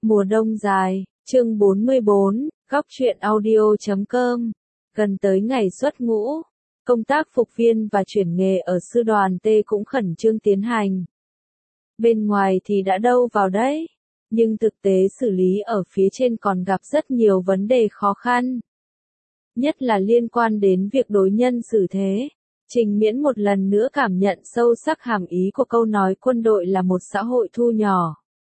Mùa đông dài, chương 44, góc truyện audio.com. Gần tới ngày xuất ngũ, công tác phục viên và chuyển nghề ở sư đoàn T cũng khẩn trương tiến hành. Bên ngoài thì đã đâu vào đấy, nhưng thực tế xử lý ở phía trên còn gặp rất nhiều vấn đề khó khăn. Nhất là liên quan đến việc đối nhân xử thế. Trình Miễn một lần nữa cảm nhận sâu sắc hàm ý của câu nói quân đội là một xã hội thu nhỏ.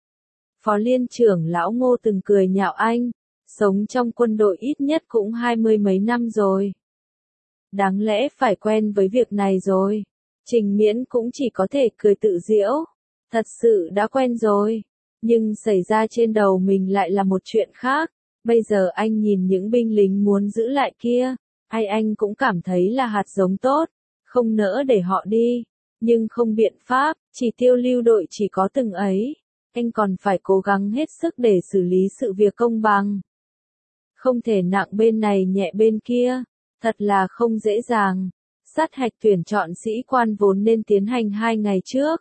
Phó Liên trưởng lão Ngô từng cười nhạo anh, sống trong quân đội ít nhất cũng 20 mấy năm rồi. Đáng lẽ phải quen với việc này rồi. Trình Miễn cũng chỉ có thể cười tự giễu. Thật sự đã quen rồi. Nhưng xảy ra trên đầu mình lại là một chuyện khác. Bây giờ anh nhìn những binh lính muốn giữ lại kia, anh cũng cảm thấy là hạt giống tốt, không nỡ để họ đi. Nhưng không biện pháp, chỉ tiêu lưu đội chỉ có từng ấy. Anh còn phải cố gắng hết sức để xử lý sự việc công bằng. Không thể nặng bên này nhẹ bên kia, thật là không dễ dàng. Sát hạch tuyển chọn sĩ quan vốn nên tiến hành 2 ngày trước.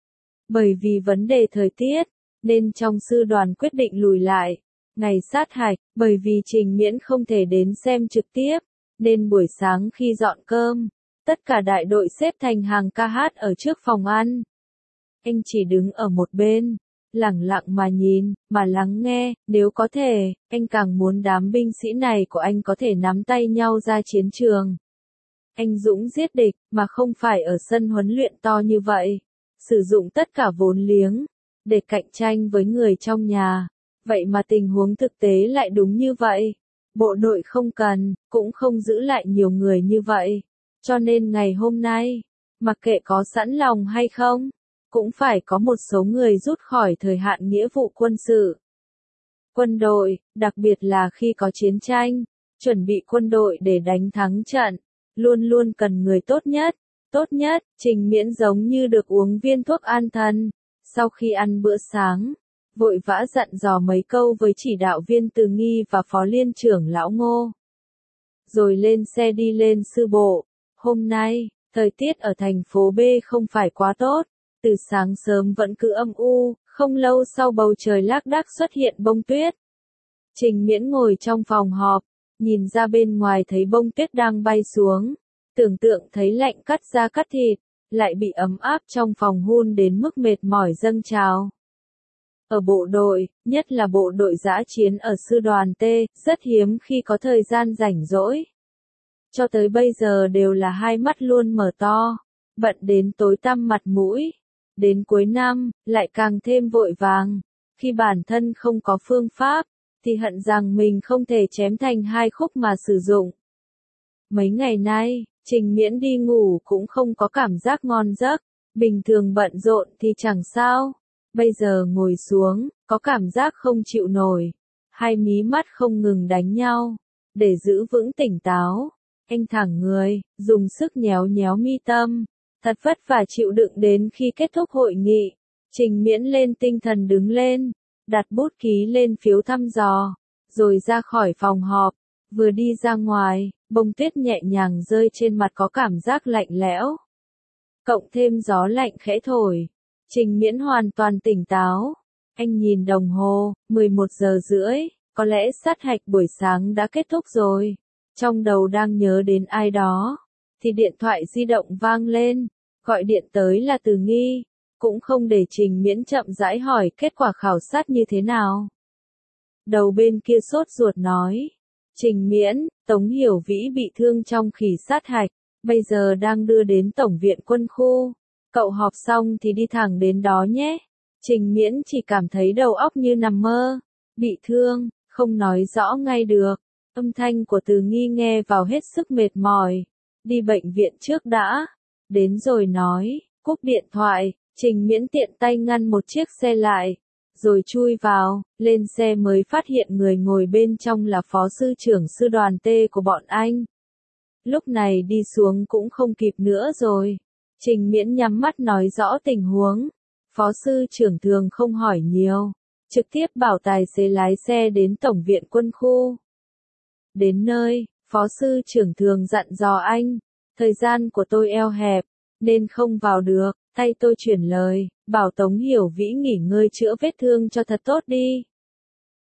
Bởi vì vấn đề thời tiết, nên trong sư đoàn quyết định lùi lại ngày sát hạch, bởi vì Trình Miễn không thể đến xem trực tiếp, nên buổi sáng khi dọn cơm, tất cả đại đội xếp thành hàng ca hát ở trước phòng ăn. Anh chỉ đứng ở một bên, lẳng lặng mà nhìn, mà lắng nghe, nếu có thể, anh càng muốn đám binh sĩ này của anh có thể nắm tay nhau ra chiến trường. Anh dũng giết địch, mà không phải ở sân huấn luyện to như vậy, sử dụng tất cả vốn liếng, để cạnh tranh với người trong nhà. Vậy mà tình huống thực tế lại đúng như vậy. Bộ đội không cần, cũng không giữ lại nhiều người như vậy. Cho nên ngày hôm nay, mặc kệ có sẵn lòng hay không, cũng phải có một số người rút khỏi thời hạn nghĩa vụ quân sự. Quân đội, đặc biệt là khi có chiến tranh, chuẩn bị quân đội để đánh thắng trận, luôn luôn cần người tốt nhất. Tốt nhất, Trình Miễn giống như được uống viên thuốc an thần. Sau khi ăn bữa sáng, vội vã dặn dò mấy câu với chỉ đạo viên Từ Nghi và Phó Liên trưởng lão Ngô. Rồi lên xe đi lên sư bộ. Hôm nay, thời tiết ở thành phố B không phải quá tốt. Từ sáng sớm vẫn cứ âm u, không lâu sau bầu trời lác đác xuất hiện bông tuyết. Trình Miễn ngồi trong phòng họp, nhìn ra bên ngoài thấy bông tuyết đang bay xuống. Tưởng tượng thấy lạnh cắt da cắt thịt, lại bị ấm áp trong phòng hun đến mức mệt mỏi dâng trào. Ở bộ đội, nhất là bộ đội dã chiến ở sư đoàn T, rất hiếm khi có thời gian rảnh rỗi. Cho tới bây giờ đều là hai mắt luôn mở to, bận đến tối tăm mặt mũi. Đến cuối năm, lại càng thêm vội vàng. Khi bản thân không có phương pháp, thì hận rằng mình không thể chém thành hai khúc mà sử dụng. Mấy ngày nay, Trình Miễn đi ngủ cũng không có cảm giác ngon giấc. Bình thường bận rộn thì chẳng sao. Bây giờ ngồi xuống, có cảm giác không chịu nổi. Hai mí mắt không ngừng đánh nhau. Để giữ vững tỉnh táo, anh thẳng người, dùng sức nhéo nhéo mi tâm. Thật vất vả chịu đựng đến khi kết thúc hội nghị. Trình Miễn lên tinh thần đứng lên, đặt bút ký lên phiếu thăm dò, rồi ra khỏi phòng họp. Vừa đi ra ngoài, bông tuyết nhẹ nhàng rơi trên mặt có cảm giác lạnh lẽo. Cộng thêm gió lạnh khẽ thổi. Trình Miễn hoàn toàn tỉnh táo. Anh nhìn đồng hồ, 11:30, có lẽ sát hạch buổi sáng đã kết thúc rồi. Trong đầu đang nhớ đến ai đó, thì điện thoại di động vang lên, gọi điện tới là Từ Nghi, cũng không để Trình Miễn chậm rãi hỏi kết quả khảo sát như thế nào. Đầu bên kia sốt ruột nói, Trình Miễn, Tống Hiểu Vĩ bị thương trong khỉ sát hạch, bây giờ đang đưa đến Tổng viện quân khu. Cậu họp xong thì đi thẳng đến đó nhé. Trình Miễn chỉ cảm thấy đầu óc như nằm mơ. Bị thương, không nói rõ ngay được. Âm thanh của Từ Nghi nghe vào hết sức mệt mỏi. Đi bệnh viện trước đã. Đến rồi nói, cúp điện thoại. Trình Miễn tiện tay ngăn một chiếc xe lại. Rồi chui vào, lên xe mới phát hiện người ngồi bên trong là phó sư trưởng sư đoàn T của bọn anh. Lúc này đi xuống cũng không kịp nữa rồi. Trình Miễn nhắm mắt nói rõ tình huống. Phó sư trưởng thường không hỏi nhiều, trực tiếp bảo tài xế lái xe đến Tổng viện quân khu. Đến nơi, phó sư trưởng thường dặn dò anh, thời gian của tôi eo hẹp, nên không vào được. Tay tôi chuyển lời, bảo Tống Hiểu Vĩ nghỉ ngơi chữa vết thương cho thật tốt đi.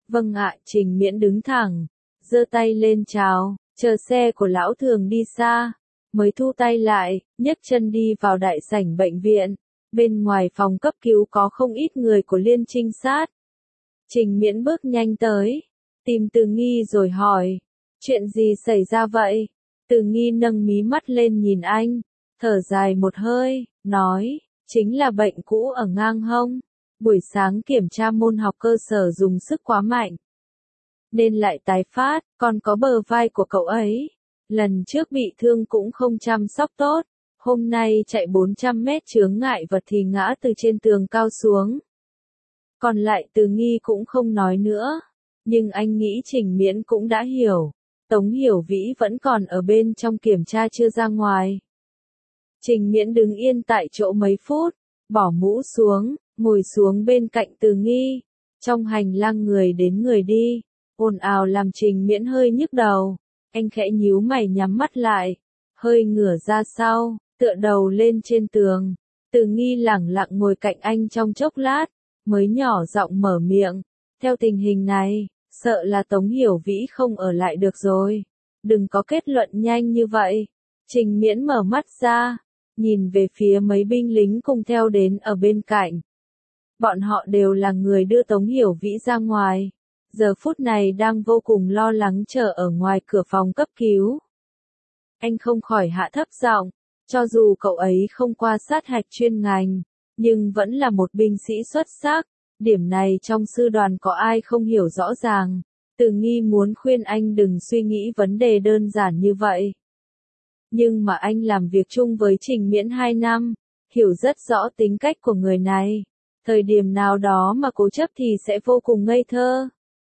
Vâng ạ, Trình Miễn đứng thẳng, giơ tay lên chào, chờ xe của lão Thường đi xa, mới thu tay lại, nhấc chân đi vào đại sảnh bệnh viện. Bên ngoài phòng cấp cứu có không ít người của liên trinh sát. Trình Miễn bước nhanh tới, tìm Từ Nghi rồi hỏi, chuyện gì xảy ra vậy? Từ Nghi nâng mí mắt lên nhìn anh, thở dài một hơi, nói, chính là bệnh cũ ở ngang hông. Buổi sáng kiểm tra môn học cơ sở dùng sức quá mạnh, nên lại tái phát, còn có bờ vai của cậu ấy. Lần trước bị thương cũng không chăm sóc tốt, hôm nay chạy 400 mét chướng ngại vật thì ngã từ trên tường cao xuống. Còn lại Từ Nghi cũng không nói nữa, nhưng anh nghĩ Trình Miễn cũng đã hiểu. Tống Hiểu Vĩ vẫn còn ở bên trong kiểm tra chưa ra ngoài. Trình Miễn đứng yên tại chỗ mấy phút, bỏ mũ xuống, ngồi xuống bên cạnh Từ Nghi. Trong hành lang người đến người đi, ồn ào làm Trình Miễn hơi nhức đầu. Anh khẽ nhíu mày nhắm mắt lại, hơi ngửa ra sau, tựa đầu lên trên tường. Từ Nghi lẳng lặng ngồi cạnh anh trong chốc lát, mới nhỏ giọng mở miệng. Theo tình hình này, sợ là Tống Hiểu Vĩ không ở lại được rồi. Đừng có kết luận nhanh như vậy. Trình Miễn mở mắt ra, nhìn về phía mấy binh lính cùng theo đến ở bên cạnh. Bọn họ đều là người đưa Tống Hiểu Vĩ ra ngoài. Giờ phút này đang vô cùng lo lắng chờ ở ngoài cửa phòng cấp cứu. Anh không khỏi hạ thấp giọng, cho dù cậu ấy không qua sát hạch chuyên ngành, nhưng vẫn là một binh sĩ xuất sắc. Điểm này trong sư đoàn có ai không hiểu rõ ràng. Từ Nghi muốn khuyên anh đừng suy nghĩ vấn đề đơn giản như vậy. Nhưng mà anh làm việc chung với Trình Miễn 2 năm, hiểu rất rõ tính cách của người này. Thời điểm nào đó mà cố chấp thì sẽ vô cùng ngây thơ.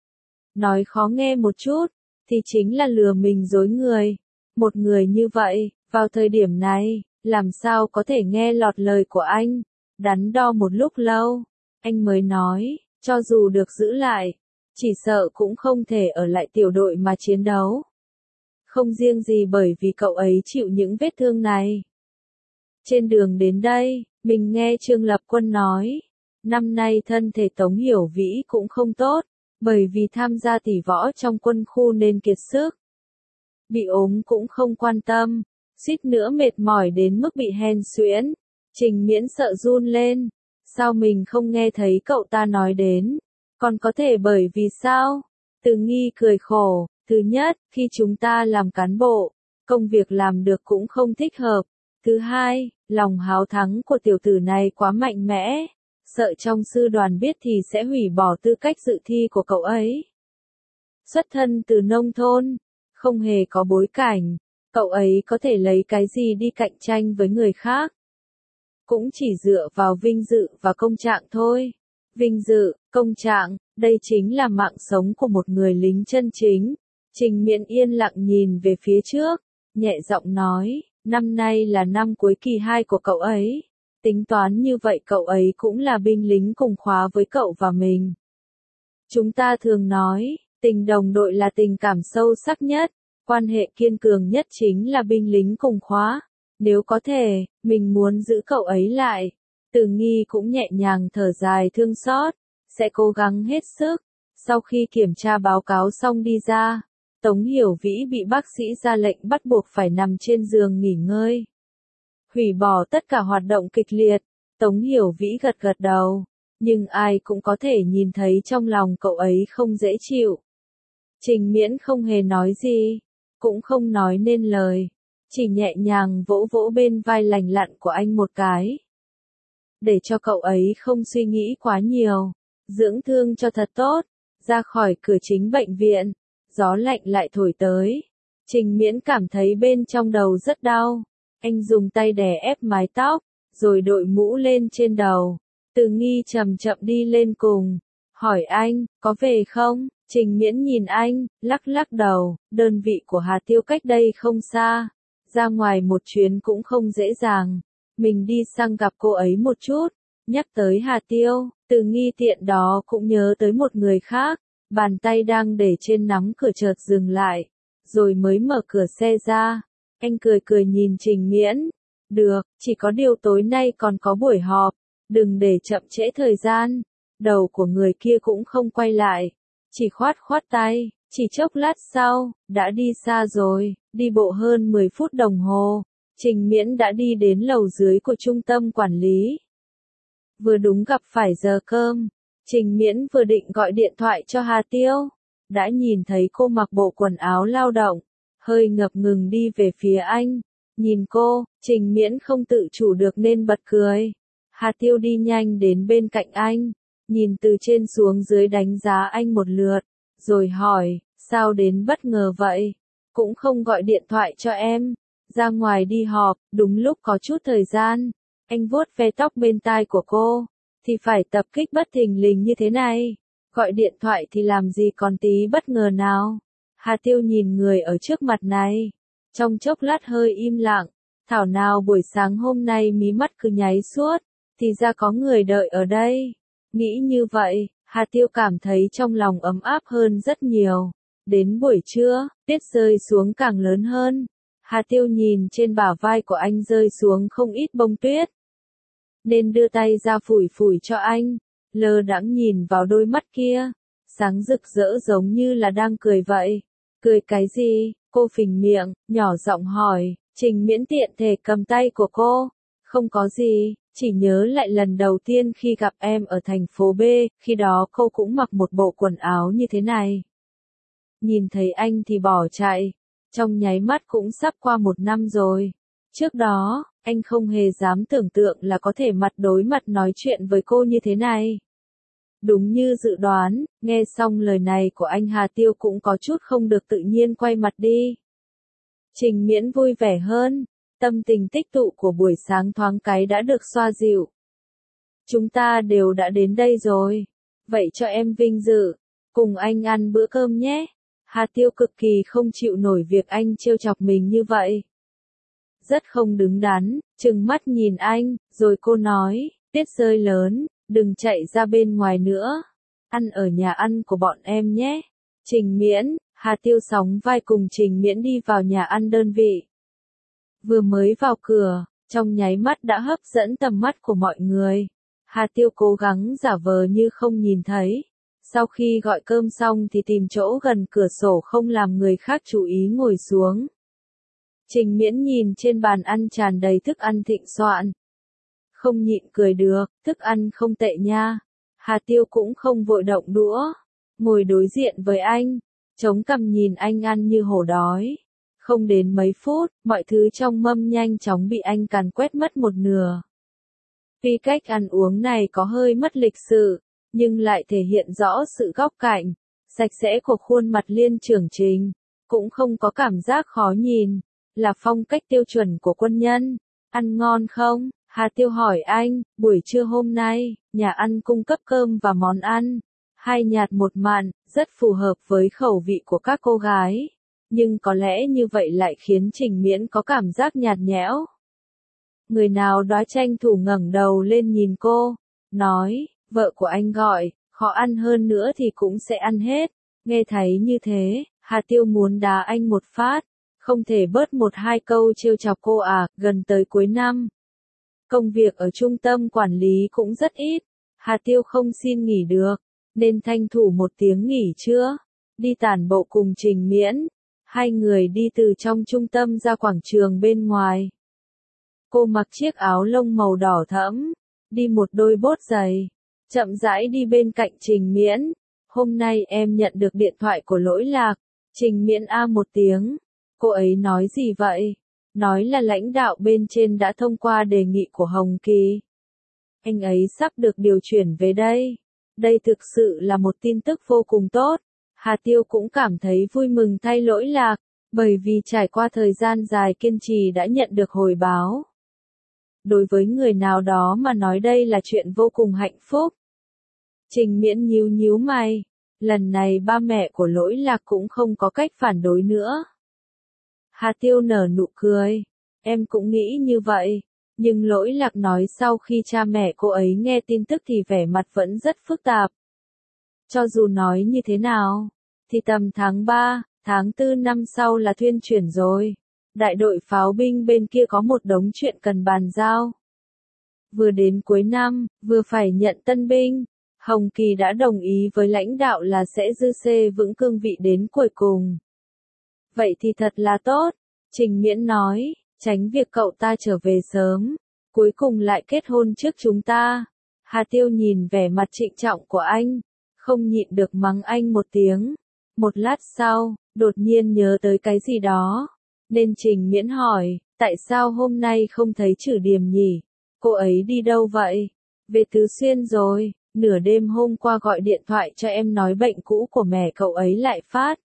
Nói khó nghe một chút, thì chính là lừa mình dối người. Một người như vậy, vào thời điểm này, làm sao có thể nghe lọt lời của anh? Đắn đo một lúc lâu, anh mới nói, cho dù được giữ lại, chỉ sợ cũng không thể ở lại tiểu đội mà chiến đấu. Không riêng gì bởi vì cậu ấy chịu những vết thương này. Trên đường đến đây, mình nghe Trương Lập Quân nói, năm nay thân thể Tống Hiểu Vĩ cũng không tốt, bởi vì tham gia tỷ võ trong quân khu nên kiệt sức. Bị ốm cũng không quan tâm, suýt nữa mệt mỏi đến mức bị hen suyễn. Trình Miễn sợ run lên, sao mình không nghe thấy cậu ta nói đến, còn có thể bởi vì sao? Từ Nghi cười khổ, thứ nhất, khi chúng ta làm cán bộ, công việc làm được cũng không thích hợp. Thứ hai, lòng háo thắng của tiểu tử này quá mạnh mẽ, sợ trong sư đoàn biết thì sẽ hủy bỏ tư cách dự thi của cậu ấy. Xuất thân từ nông thôn, không hề có bối cảnh, cậu ấy có thể lấy cái gì đi cạnh tranh với người khác? Cũng chỉ dựa vào vinh dự và công trạng thôi. Vinh dự, công trạng, đây chính là mạng sống của một người lính chân chính. Trình Miễn yên lặng nhìn về phía trước, nhẹ giọng nói, năm nay là năm cuối kỳ 2 của cậu ấy. Tính toán như vậy cậu ấy cũng là binh lính cùng khóa với cậu và mình. Chúng ta thường nói, tình đồng đội là tình cảm sâu sắc nhất, quan hệ kiên cường nhất chính là binh lính cùng khóa. Nếu có thể, mình muốn giữ cậu ấy lại. Từ Nghi cũng nhẹ nhàng thở dài thương xót, sẽ cố gắng hết sức. Sau khi kiểm tra báo cáo xong đi ra, Tống Hiểu Vĩ bị bác sĩ ra lệnh bắt buộc phải nằm trên giường nghỉ ngơi. Hủy bỏ tất cả hoạt động kịch liệt, Tống Hiểu Vĩ gật gật đầu, nhưng ai cũng có thể nhìn thấy trong lòng cậu ấy không dễ chịu. Trình Miễn không hề nói gì, cũng không nói nên lời, chỉ nhẹ nhàng vỗ vỗ bên vai lành lặn của anh một cái. Để cho cậu ấy không suy nghĩ quá nhiều, dưỡng thương cho thật tốt, ra khỏi cửa chính bệnh viện, gió lạnh lại thổi tới. Trình Miễn cảm thấy bên trong đầu rất đau, anh dùng tay đè ép mái tóc, rồi đội mũ lên trên đầu. Từ Nghi chậm chậm đi lên cùng, hỏi anh, có về không? Trình Miễn nhìn anh, lắc lắc đầu, đơn vị của Hà Tiêu cách đây không xa, ra ngoài một chuyến cũng không dễ dàng. Mình đi sang gặp cô ấy một chút. Nhắc tới Hà Tiêu, Từ Nghi tiện đó cũng nhớ tới một người khác, bàn tay đang để trên nắm cửa chợt dừng lại, rồi mới mở cửa xe ra. Anh cười cười nhìn Trình Miễn, được, chỉ có điều tối nay còn có buổi họp, đừng để chậm trễ thời gian. Đầu của người kia cũng không quay lại. chỉ khoát khoát tay, chỉ chốc lát sau, đã đi xa rồi, đi bộ hơn 10 phút đồng hồ, Trình Miễn đã đi đến lầu dưới của trung tâm quản lý. Vừa đúng gặp phải giờ cơm, Trình Miễn vừa định gọi điện thoại cho Hà Tiêu, đã nhìn thấy cô mặc bộ quần áo lao động, hơi ngập ngừng đi về phía anh. Nhìn cô, Trình Miễn không tự chủ được nên bật cười. Hà Tiêu đi nhanh đến bên cạnh anh, nhìn từ trên xuống dưới đánh giá anh một lượt, rồi hỏi, sao đến bất ngờ vậy? Cũng không gọi điện thoại cho em. Ra ngoài đi họp, đúng lúc có chút thời gian. Anh vuốt ve tóc bên tai của cô, thì phải tập kích bất thình lình như thế này. Gọi điện thoại thì làm gì còn tí bất ngờ nào. Hà Tiêu nhìn người ở trước mặt này, trong chốc lát hơi im lặng, thảo nào buổi sáng hôm nay mí mắt cứ nháy suốt, thì ra có người đợi ở đây. Nghĩ như vậy, Hà Tiêu cảm thấy trong lòng ấm áp hơn rất nhiều. Đến buổi trưa, tuyết rơi xuống càng lớn hơn. Hà Tiêu nhìn trên bả vai của anh rơi xuống không ít bông tuyết, nên đưa tay ra phủi phủi cho anh, lơ đãng nhìn vào đôi mắt kia, sáng rực rỡ giống như là đang cười vậy. Cười cái gì? Cô phình miệng, nhỏ giọng hỏi. Trình Miễn tiện thể cầm tay của cô. Không có gì, chỉ nhớ lại lần đầu tiên khi gặp em ở thành phố B, khi đó cô cũng mặc một bộ quần áo như thế này. Nhìn thấy anh thì bỏ chạy, trong nháy mắt cũng sắp qua 1 năm rồi. Trước đó, anh không hề dám tưởng tượng là có thể mặt đối mặt nói chuyện với cô như thế này. Đúng như dự đoán, nghe xong lời này của anh Hà Tiêu cũng có chút không được tự nhiên quay mặt đi. Trình Miễn vui vẻ hơn, tâm tình tích tụ của buổi sáng thoáng cái đã được xoa dịu. Chúng ta đều đã đến đây rồi, vậy cho em vinh dự, cùng anh ăn bữa cơm nhé. Hà Tiêu cực kỳ không chịu nổi việc anh trêu chọc mình như vậy. Rất không đứng đắn, trừng mắt nhìn anh, rồi cô nói, tuyết rơi lớn, đừng chạy ra bên ngoài nữa. Ăn ở nhà ăn của bọn em nhé. Trình Miễn, Hà Tiêu sóng vai cùng Trình Miễn đi vào nhà ăn đơn vị. Vừa mới vào cửa, trong nháy mắt đã hấp dẫn tầm mắt của mọi người. Hà Tiêu cố gắng giả vờ như không nhìn thấy. Sau khi gọi cơm xong thì tìm chỗ gần cửa sổ không làm người khác chú ý ngồi xuống. Trình Miễn nhìn trên bàn ăn tràn đầy thức ăn thịnh soạn. Không nhịn cười được, thức ăn không tệ nha. Hà Tiêu cũng không vội động đũa, ngồi đối diện với anh, chống cằm nhìn anh ăn như hổ đói. Không đến mấy phút, mọi thứ trong mâm nhanh chóng bị anh càn quét mất một nửa. Tuy cách ăn uống này có hơi mất lịch sự, nhưng lại thể hiện rõ sự góc cạnh, sạch sẽ của khuôn mặt Liên Trưởng Trình, cũng không có cảm giác khó nhìn, là phong cách tiêu chuẩn của quân nhân. Ăn ngon không? Hà Tiêu hỏi anh. Buổi trưa hôm nay, nhà ăn cung cấp cơm và món ăn, 2 nhạt 1 mặn, rất phù hợp với khẩu vị của các cô gái. Nhưng có lẽ như vậy lại khiến Trình Miễn có cảm giác nhạt nhẽo. Người nào đó tranh thủ ngẩng đầu lên nhìn cô, nói, vợ của anh gọi, khó ăn hơn nữa thì cũng sẽ ăn hết. Nghe thấy như thế, Hà Tiêu muốn đá anh một phát, không thể bớt 1-2 câu trêu chọc cô à. Gần tới cuối năm, công việc ở trung tâm quản lý cũng rất ít, Hà Tiêu không xin nghỉ được, nên tranh thủ 1 tiếng nghỉ trưa, đi tản bộ cùng Trình Miễn. Hai người đi từ trong trung tâm ra quảng trường bên ngoài. Cô mặc chiếc áo lông màu đỏ thẫm, đi một đôi bốt giày, chậm rãi đi bên cạnh Trình Miễn. Hôm nay em nhận được điện thoại của Lỗi Lạc. Trình Miễn a một tiếng. Cô ấy nói gì vậy? Nói là lãnh đạo bên trên đã thông qua đề nghị của Hồng Kỳ. Anh ấy sắp được điều chuyển về đây. Đây thực sự là một tin tức vô cùng tốt. Hà Tiêu cũng cảm thấy vui mừng thay Lỗi Lạc, bởi vì trải qua thời gian dài kiên trì đã nhận được hồi báo. Đối với người nào đó mà nói đây là chuyện vô cùng hạnh phúc. Trình Miễn nhíu nhíu mày, lần này ba mẹ của Lỗi Lạc cũng không có cách phản đối nữa. Hà Tiêu nở nụ cười, em cũng nghĩ như vậy, nhưng Lỗi Lạc nói sau khi cha mẹ cô ấy nghe tin tức thì vẻ mặt vẫn rất phức tạp. Cho dù nói như thế nào, thì tầm tháng 3, tháng 4 năm sau là thuyên chuyển rồi. Đại đội pháo binh bên kia có một đống chuyện cần bàn giao. Vừa đến cuối năm, vừa phải nhận tân binh. Hồng Kỳ đã đồng ý với lãnh đạo là sẽ giữ vững cương vị đến cuối cùng. Vậy thì thật là tốt, Trình Miễn nói, tránh việc cậu ta trở về sớm, cuối cùng lại kết hôn trước chúng ta. Hà Tiêu nhìn vẻ mặt trịnh trọng của anh, không nhịn được mắng anh một tiếng. Một lát sau, đột nhiên nhớ tới cái gì đó, nên Trình Miễn hỏi, tại sao hôm nay không thấy Trử Điềm nhỉ? Cô ấy đi đâu vậy? Về Tứ Xuyên rồi, nửa đêm hôm qua gọi điện thoại cho em nói bệnh cũ của mẹ cậu ấy lại phát.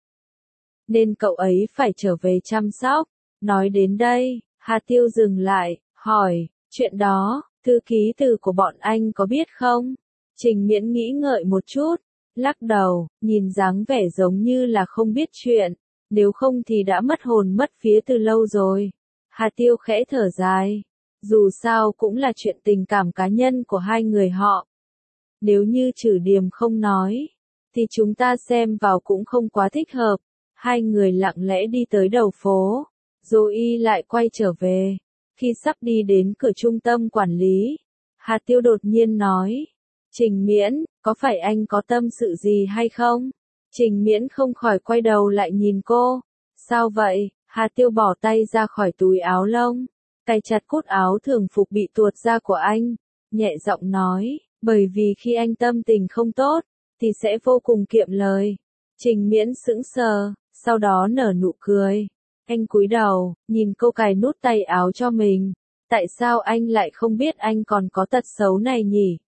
Nên cậu ấy phải trở về chăm sóc. Nói đến đây, Hà Tiêu dừng lại, hỏi, chuyện đó, thư ký từ của bọn anh có biết không? Trình Miễn nghĩ ngợi một chút, lắc đầu, nhìn dáng vẻ giống như là không biết chuyện, nếu không thì đã mất hồn mất vía từ lâu rồi. Hà Tiêu khẽ thở dài, dù sao cũng là chuyện tình cảm cá nhân của hai người họ. Nếu như Trử Điềm không nói, thì chúng ta xem vào cũng không quá thích hợp. Hai người lặng lẽ đi tới đầu phố, rồi y lại quay trở về. Khi sắp đi đến cửa trung tâm quản lý, Hà Tiêu đột nhiên nói, Trình Miễn, có phải anh có tâm sự gì hay không? Trình Miễn không khỏi quay đầu lại nhìn cô. Sao vậy? Hà Tiêu bỏ tay ra khỏi túi áo lông, cài chặt cúc áo thường phục bị tuột ra của anh, nhẹ giọng nói, bởi vì khi anh tâm tình không tốt, thì sẽ vô cùng kiệm lời. Trình Miễn sững sờ, sau đó nở nụ cười. Anh cúi đầu, nhìn cô cài nút tay áo cho mình. Tại sao anh lại không biết anh còn có tật xấu này nhỉ?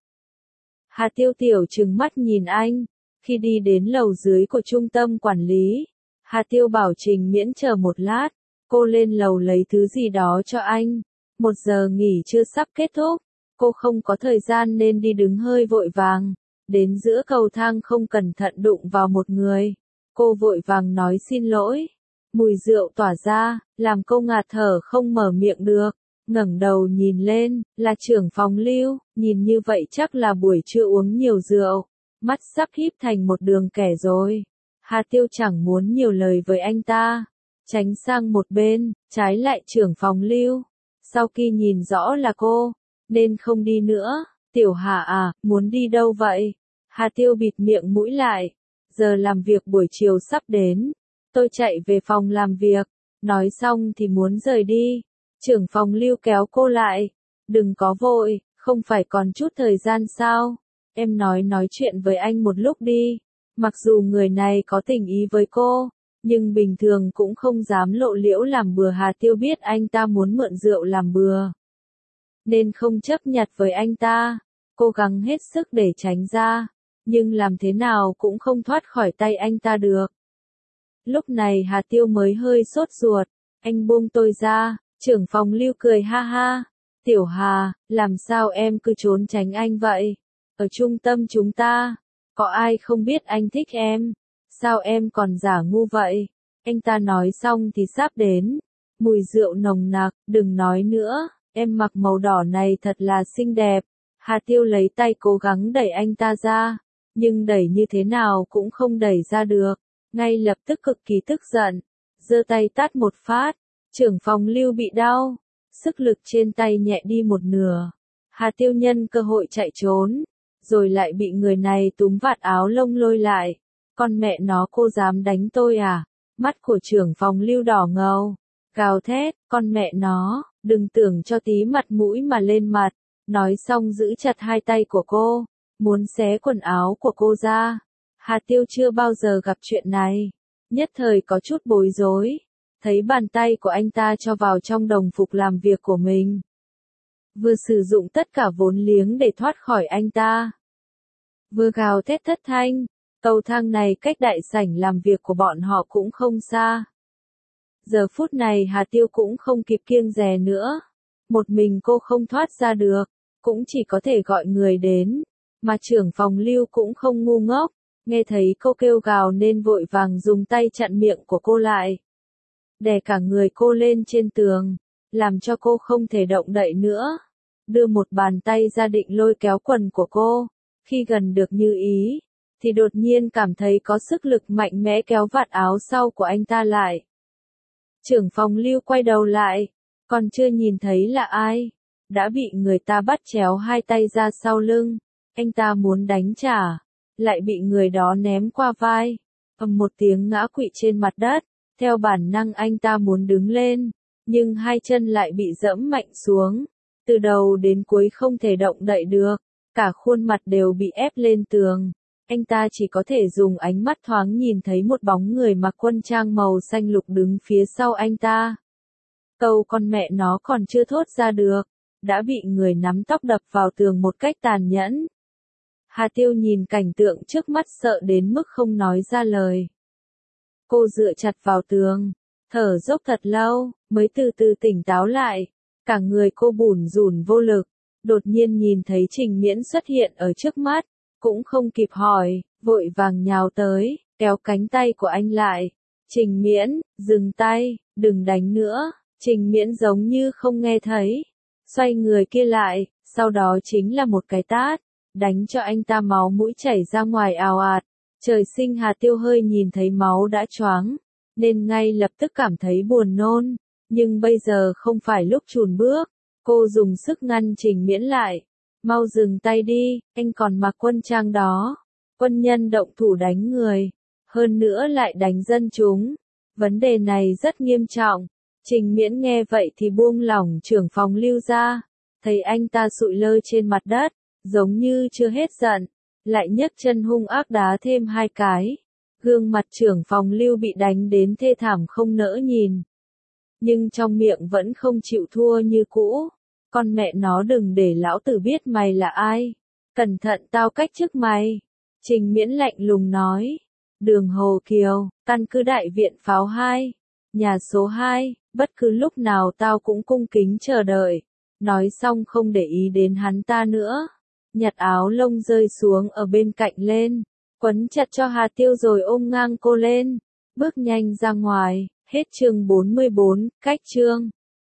Hà Tiêu tiểu trừng mắt nhìn anh. Khi đi đến lầu dưới của trung tâm quản lý, Hà Tiêu bảo Trình Miễn chờ một lát. Cô lên lầu lấy thứ gì đó cho anh. 1 giờ nghỉ trưa sắp kết thúc. Cô không có thời gian nên đi đứng hơi vội vàng. Đến giữa cầu thang không cẩn thận đụng vào một người. Cô vội vàng nói xin lỗi. Mùi rượu tỏa ra, làm cô ngạt thở không mở miệng được. Ngẩng đầu nhìn lên, là trưởng phòng Lưu, nhìn như vậy chắc là buổi trưa uống nhiều rượu. Mắt sắp híp thành một đường kẻ rồi. Hà Tiêu chẳng muốn nhiều lời với anh ta. Tránh sang một bên, trái lại trưởng phòng Lưu. Sau khi nhìn rõ là cô, nên không đi nữa. Tiểu Hà à, muốn đi đâu vậy? Hà Tiêu bịt miệng mũi lại. Giờ làm việc buổi chiều sắp đến. Tôi chạy về phòng làm việc. Nói xong thì muốn rời đi. Trưởng phòng Lưu kéo cô lại. Đừng có vội, không phải còn chút thời gian sao? Em nói chuyện với anh một lúc đi. Mặc dù người này có tình ý với cô, nhưng bình thường cũng không dám lộ liễu làm bừa. Hà Tiêu biết anh ta muốn mượn rượu làm bừa, nên không chấp nhặt với anh ta. Cố gắng hết sức để tránh ra, nhưng làm thế nào cũng không thoát khỏi tay anh ta được. Lúc này Hà Tiêu mới hơi sốt ruột. Anh buông tôi ra. Trưởng phòng Lưu cười ha ha. Tiểu Hà, làm sao em cứ trốn tránh anh vậy? Ở trung tâm chúng ta, có ai không biết anh thích em? Sao em còn giả ngu vậy? Anh ta nói xong thì sắp đến. Mùi rượu nồng nặc, đừng nói nữa, em mặc màu đỏ này thật là xinh đẹp. Hà Tiêu lấy tay cố gắng đẩy anh ta ra, nhưng đẩy như thế nào cũng không đẩy ra được. Ngay lập tức cực kỳ tức giận, giơ tay tát một phát. Trưởng phòng Lưu bị đau, sức lực trên tay nhẹ đi một nửa. Hà Tiêu nhân cơ hội chạy trốn, rồi lại bị người này túm vạt áo lông lôi lại. Con mẹ nó, cô dám đánh tôi à? Mắt của trưởng phòng Lưu đỏ ngầu, gào thét, con mẹ nó, đừng tưởng cho tí mặt mũi mà lên mặt. Nói xong giữ chặt hai tay của cô, muốn xé quần áo của cô ra. Hà Tiêu chưa bao giờ gặp chuyện này, nhất thời có chút bối rối. Thấy bàn tay của anh ta cho vào trong đồng phục làm việc của mình, vừa sử dụng tất cả vốn liếng để thoát khỏi anh ta, vừa gào thét thất thanh. Cầu thang này cách đại sảnh làm việc của bọn họ cũng không xa. Giờ phút này Hà Tiêu cũng không kịp kiêng dè nữa. Một mình cô không thoát ra được, cũng chỉ có thể gọi người đến. Mà trưởng phòng Lưu cũng không ngu ngốc, nghe thấy cô kêu gào nên vội vàng dùng tay chặn miệng của cô lại, đè cả người cô lên trên tường, làm cho cô không thể động đậy nữa. Đưa một bàn tay ra định lôi kéo quần của cô. Khi gần được như ý, thì đột nhiên cảm thấy có sức lực mạnh mẽ kéo vạt áo sau của anh ta lại. Trưởng phòng Lưu quay đầu lại, còn chưa nhìn thấy là ai, đã bị người ta bắt chéo hai tay ra sau lưng, Anh ta muốn đánh trả, lại bị người đó ném qua vai. Ầm một tiếng ngã quỵ trên mặt đất, theo bản năng anh ta muốn đứng lên, nhưng hai chân lại bị dẫm mạnh xuống. Từ đầu đến cuối không thể động đậy được, cả khuôn mặt đều bị ép lên tường. Anh ta chỉ có thể dùng ánh mắt thoáng nhìn thấy một bóng người mặc quân trang màu xanh lục đứng phía sau anh ta. Câu con mẹ nó còn chưa thốt ra được, đã bị người nắm tóc đập vào tường một cách tàn nhẫn. Hà Tiêu nhìn cảnh tượng trước mắt sợ đến mức không nói ra lời. Cô dựa chặt vào tường, thở dốc thật lâu, mới từ từ tỉnh táo lại. Cả người cô bủn rủn vô lực, đột nhiên nhìn thấy Trình Miễn xuất hiện ở trước mắt, cũng không kịp hỏi, vội vàng nhào tới, kéo cánh tay của anh lại. Trình Miễn, dừng tay, đừng đánh nữa. Trình Miễn giống như không nghe thấy, xoay người kia lại, sau đó chính là một cái tát, đánh cho anh ta máu mũi chảy ra ngoài ào ạt. Trời sinh Hà Tiêu hơi nhìn thấy máu đã choáng, nên ngay lập tức cảm thấy buồn nôn, nhưng bây giờ không phải lúc chùn bước. Cô dùng sức ngăn Trình Miễn lại. Mau dừng tay đi, anh còn mặc quân trang đó. Quân nhân động thủ đánh người, hơn nữa lại đánh dân chúng. Vấn đề này rất nghiêm trọng. Trình Miễn nghe vậy thì buông lỏng trưởng phòng Lưu ra, thấy anh ta sụi lơ trên mặt đất, giống như chưa hết giận, lại nhấc chân hung ác đá thêm 2 cái. Gương mặt trưởng phòng Lưu bị đánh đến thê thảm không nỡ nhìn. Nhưng trong miệng vẫn không chịu thua như cũ. Con mẹ nó đừng để lão tử biết mày là ai. Cẩn thận tao cách chức mày. Trình Miễn lạnh lùng nói. Đường Hồ Kiều, căn cứ Đại viện Pháo 2, nhà số 2, bất cứ lúc nào tao cũng cung kính chờ đợi. Nói xong không để ý đến hắn ta nữa. Nhặt áo lông rơi xuống ở bên cạnh lên, quấn chặt cho Hà Tiêu rồi ôm ngang cô lên, bước nhanh ra ngoài. Hết chương 44, cách chương.